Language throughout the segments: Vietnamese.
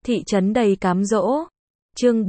Thị trấn đầy cám dỗ. Chương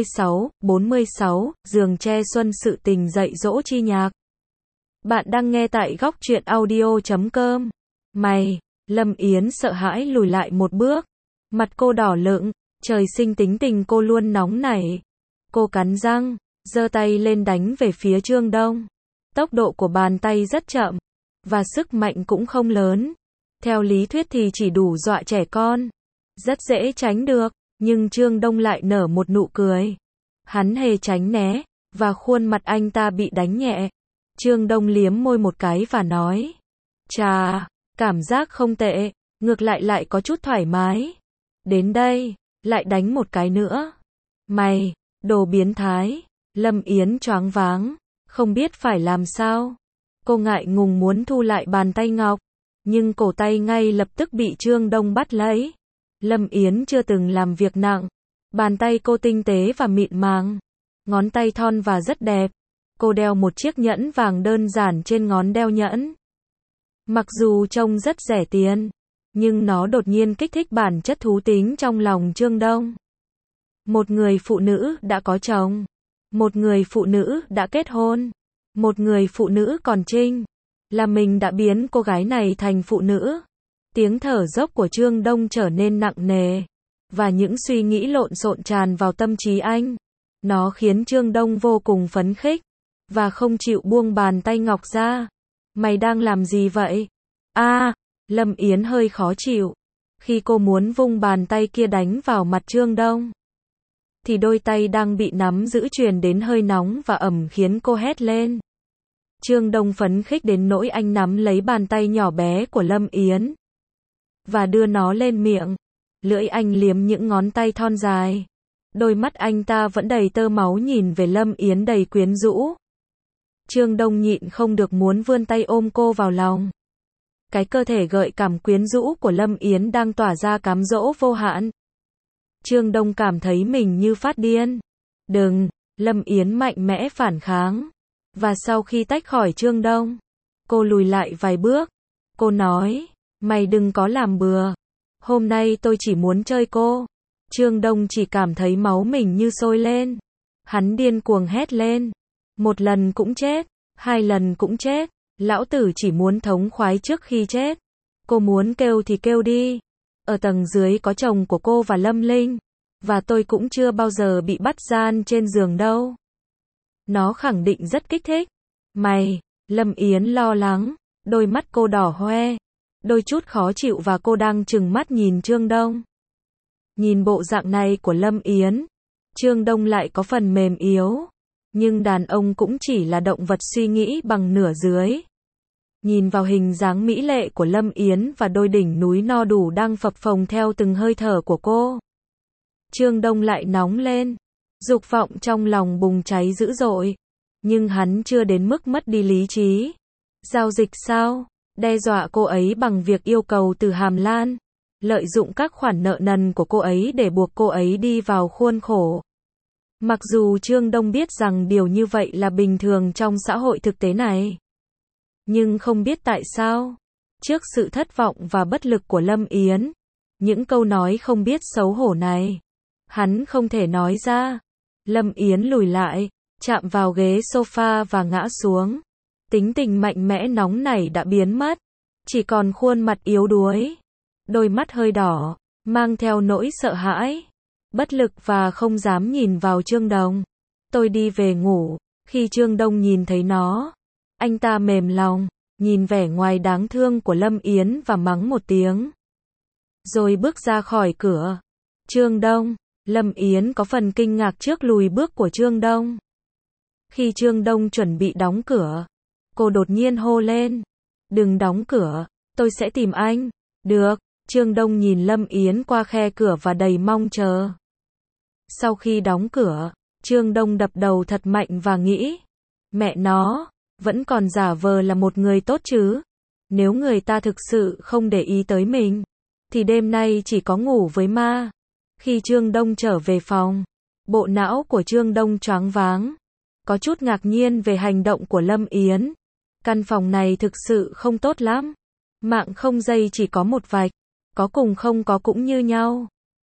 46, giường tre xuân sự tình dạy dỗ chi nhạc. Bạn đang nghe tại góc truyện audio.com. Mày, Lâm Yến sợ hãi lùi lại một bước. Mặt cô đỏ lựng, trời sinh tính tình cô luôn nóng nảy. Cô cắn răng, giơ tay lên đánh về phía Trương Đông. Tốc độ của bàn tay rất chậm, và sức mạnh cũng không lớn. Theo lý thuyết thì chỉ đủ dọa trẻ con. Rất dễ tránh được, nhưng Trương Đông lại nở một nụ cười. Hắn hề tránh né, và khuôn mặt anh ta bị đánh nhẹ. Trương Đông liếm môi một cái và nói: Chà, cảm giác không tệ, ngược lại có chút thoải mái. Đến đây, lại đánh một cái nữa. Mày, đồ biến thái. Lâm Yến choáng váng, không biết phải làm sao. Cô ngại ngùng muốn thu lại bàn tay ngọc, nhưng cổ tay ngay lập tức bị Trương Đông bắt lấy. Lâm Yến chưa từng làm việc nặng. Bàn tay cô tinh tế và mịn màng. Ngón tay thon và rất đẹp. Cô đeo một chiếc nhẫn vàng đơn giản trên ngón đeo nhẫn. Mặc dù trông rất rẻ tiền, nhưng nó đột nhiên kích thích bản chất thú tính trong lòng Trương Đông. Một người phụ nữ đã có chồng. Một người phụ nữ đã kết hôn. Một người phụ nữ còn trinh. Là mình đã biến cô gái này thành phụ nữ. Tiếng thở dốc của Trương Đông trở nên nặng nề, và những suy nghĩ lộn xộn tràn vào tâm trí anh. Nó khiến Trương Đông vô cùng phấn khích, và không chịu buông bàn tay ngọc ra. Mày đang làm gì vậy? Lâm Yến hơi khó chịu. Khi cô muốn vung bàn tay kia đánh vào mặt Trương Đông, thì đôi tay đang bị nắm giữ truyền đến hơi nóng và ẩm khiến cô hét lên. Trương Đông phấn khích đến nỗi anh nắm lấy bàn tay nhỏ bé của Lâm Yến và đưa nó lên miệng. Lưỡi anh liếm những ngón tay thon dài. Đôi mắt anh ta vẫn đầy tơ máu nhìn về Lâm Yến đầy quyến rũ. Trương Đông nhịn không được muốn vươn tay ôm cô vào lòng. Cái cơ thể gợi cảm quyến rũ của Lâm Yến đang tỏa ra cám dỗ vô hạn. Trương Đông cảm thấy mình như phát điên. Đừng! Lâm Yến mạnh mẽ phản kháng. Và sau khi tách khỏi Trương Đông, cô lùi lại vài bước. Cô nói: Mày đừng có làm bừa. Hôm nay tôi chỉ muốn chơi cô. Trương Đông chỉ cảm thấy máu mình như sôi lên. Hắn điên cuồng hét lên. Một lần cũng chết. Hai lần cũng chết. Lão tử chỉ muốn thống khoái trước khi chết. Cô muốn kêu thì kêu đi. Ở tầng dưới có chồng của cô và Lâm Linh. Và tôi cũng chưa bao giờ bị bắt gian trên giường đâu. Nó khẳng định rất kích thích. Mày! Lâm Yến lo lắng. Đôi mắt cô đỏ hoe. Đôi chút khó chịu và cô đang trừng mắt nhìn Trương Đông. Nhìn bộ dạng này của Lâm Yến, Trương Đông lại có phần mềm yếu. Nhưng đàn ông cũng chỉ là động vật suy nghĩ bằng nửa dưới. Nhìn vào hình dáng mỹ lệ của Lâm Yến và đôi đỉnh núi no đủ đang phập phồng theo từng hơi thở của cô, Trương Đông lại nóng lên. Dục vọng trong lòng bùng cháy dữ dội. Nhưng hắn chưa đến mức mất đi lý trí. Giao dịch sao? Đe dọa cô ấy bằng việc yêu cầu từ Hàm Lan. Lợi dụng các khoản nợ nần của cô ấy để buộc cô ấy đi vào khuôn khổ. Mặc dù Trương Đông biết rằng điều như vậy là bình thường trong xã hội thực tế này. Nhưng không biết tại sao, trước sự thất vọng và bất lực của Lâm Yến, những câu nói không biết xấu hổ này, hắn không thể nói ra. Lâm Yến lùi lại, chạm vào ghế sofa và ngã xuống. Tính tình mạnh mẽ nóng nảy đã biến mất. Chỉ còn khuôn mặt yếu đuối. Đôi mắt hơi đỏ, mang theo nỗi sợ hãi, bất lực và không dám nhìn vào Trương Đông. Tôi đi về ngủ. Khi Trương Đông nhìn thấy nó, anh ta mềm lòng, nhìn vẻ ngoài đáng thương của Lâm Yến và mắng một tiếng. Rồi bước ra khỏi cửa. Trương Đông! Lâm Yến có phần kinh ngạc trước lùi bước của Trương Đông. Khi Trương Đông chuẩn bị đóng cửa, cô đột nhiên hô lên. Đừng đóng cửa, tôi sẽ tìm anh. Được. Trương Đông nhìn Lâm Yến qua khe cửa và đầy mong chờ. Sau khi đóng cửa, Trương Đông đập đầu thật mạnh và nghĩ. Mẹ nó, vẫn còn giả vờ là một người tốt chứ. Nếu người ta thực sự không để ý tới mình, thì đêm nay chỉ có ngủ với ma. Khi Trương Đông trở về phòng, bộ não của Trương Đông choáng váng. Có chút ngạc nhiên về hành động của Lâm Yến. Căn phòng này thực sự không tốt lắm. Mạng không dây chỉ có một vạch. Có cùng không có cũng như nhau.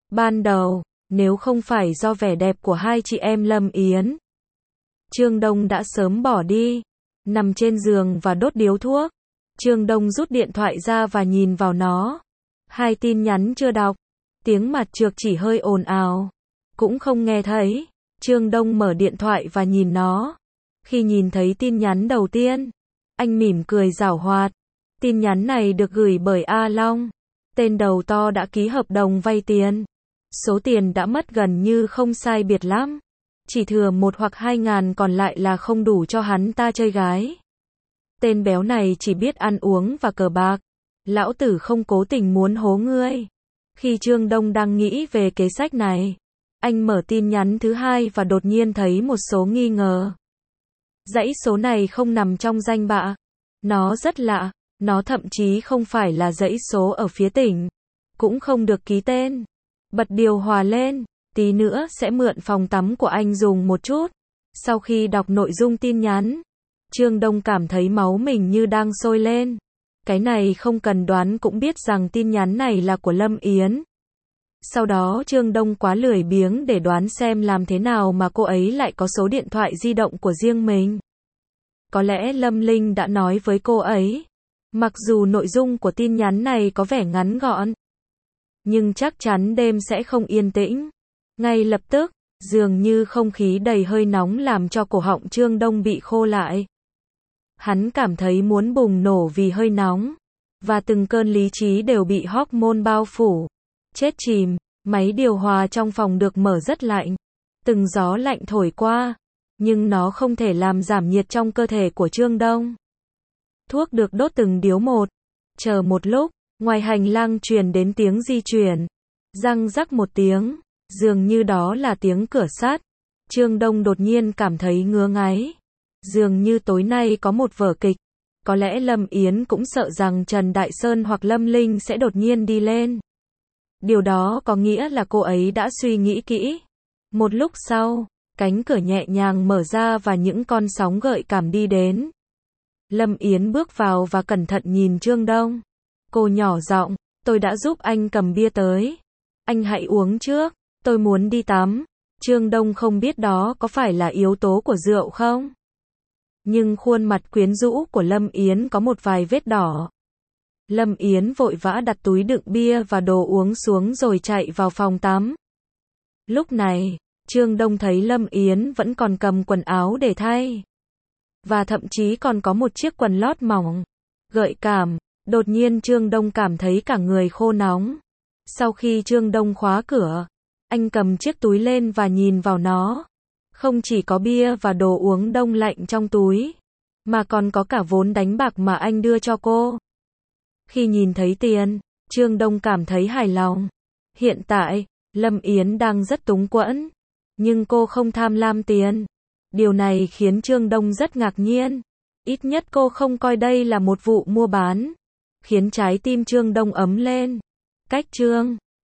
Ban đầu, nếu không phải do vẻ đẹp của hai chị em Lâm Yến, Trương Đông đã sớm bỏ đi, nằm trên giường và đốt điếu thuốc. Trương Đông rút điện thoại ra và nhìn vào nó. 2 tin nhắn chưa đọc, tiếng mặt trược chỉ hơi ồn ào, cũng không nghe thấy. Trương Đông mở điện thoại và nhìn nó. Khi nhìn thấy tin nhắn đầu tiên, anh mỉm cười giảo hoạt. Tin nhắn này được gửi bởi A Long. Tên đầu to đã ký hợp đồng vay tiền. Số tiền đã mất gần như không sai biệt lắm. Chỉ thừa 1 hoặc 2 ngàn còn lại là không đủ cho hắn ta chơi gái. Tên béo này chỉ biết ăn uống và cờ bạc. Lão tử không cố tình muốn hố ngươi. Khi Trương Đông đang nghĩ về kế sách này, anh mở tin nhắn thứ 2 và đột nhiên thấy một số nghi ngờ. Dãy số này không nằm trong danh bạ. Nó rất lạ, nó thậm chí không phải là dãy số ở phía tỉnh, cũng không được ký tên. Bật điều hòa lên, tí nữa sẽ mượn phòng tắm của anh dùng một chút. Sau khi đọc nội dung tin nhắn, Trương Đông cảm thấy máu mình như đang sôi lên. Cái này không cần đoán cũng biết rằng tin nhắn này là của Lâm Yến. Sau đó Trương Đông quá lười biếng để đoán xem làm thế nào mà cô ấy lại có số điện thoại di động của riêng mình. Có lẽ Lâm Linh đã nói với cô ấy. Mặc dù nội dung của tin nhắn này có vẻ ngắn gọn, nhưng chắc chắn đêm sẽ không yên tĩnh. Ngay lập tức, dường như không khí đầy hơi nóng làm cho cổ họng Trương Đông bị khô lại. Hắn cảm thấy muốn bùng nổ vì hơi nóng, và từng cơn lý trí đều bị hormone bao phủ. Chết chìm, máy điều hòa trong phòng được mở rất lạnh. Từng gió lạnh thổi qua, nhưng nó không thể làm giảm nhiệt trong cơ thể của Trương Đông. Thuốc được đốt từng điếu một. Chờ một lúc, ngoài hành lang truyền đến tiếng di chuyển. Răng rắc một tiếng, dường như đó là tiếng cửa sắt. Trương Đông đột nhiên cảm thấy ngứa ngáy. Dường như tối nay có một vở kịch. Có lẽ Lâm Yến cũng sợ rằng Trần Đại Sơn hoặc Lâm Linh sẽ đột nhiên đi lên. Điều đó có nghĩa là cô ấy đã suy nghĩ kỹ. Một lúc sau, cánh cửa nhẹ nhàng mở ra và những con sóng gợi cảm đi đến. Lâm Yến bước vào và cẩn thận nhìn Trương Đông. Cô nhỏ giọng, tôi đã giúp anh cầm bia tới. Anh hãy uống trước, tôi muốn đi tắm. Trương Đông không biết đó có phải là yếu tố của rượu không? Nhưng khuôn mặt quyến rũ của Lâm Yến có một vài vết đỏ. Lâm Yến vội vã đặt túi đựng bia và đồ uống xuống rồi chạy vào phòng tắm. Lúc này, Trương Đông thấy Lâm Yến vẫn còn cầm quần áo để thay. Và thậm chí còn có một chiếc quần lót mỏng, gợi cảm. Đột nhiên Trương Đông cảm thấy cả người khô nóng. Sau khi Trương Đông khóa cửa, anh cầm chiếc túi lên và nhìn vào nó. Không chỉ có bia và đồ uống đông lạnh trong túi, mà còn có cả vốn đánh bạc mà anh đưa cho cô. Khi nhìn thấy tiền, Trương Đông cảm thấy hài lòng. Hiện tại, Lâm Yến đang rất túng quẫn, nhưng cô không tham lam tiền. Điều này khiến Trương Đông rất ngạc nhiên. Ít nhất cô không coi đây là một vụ mua bán. Khiến trái tim Trương Đông ấm lên. Cách Trương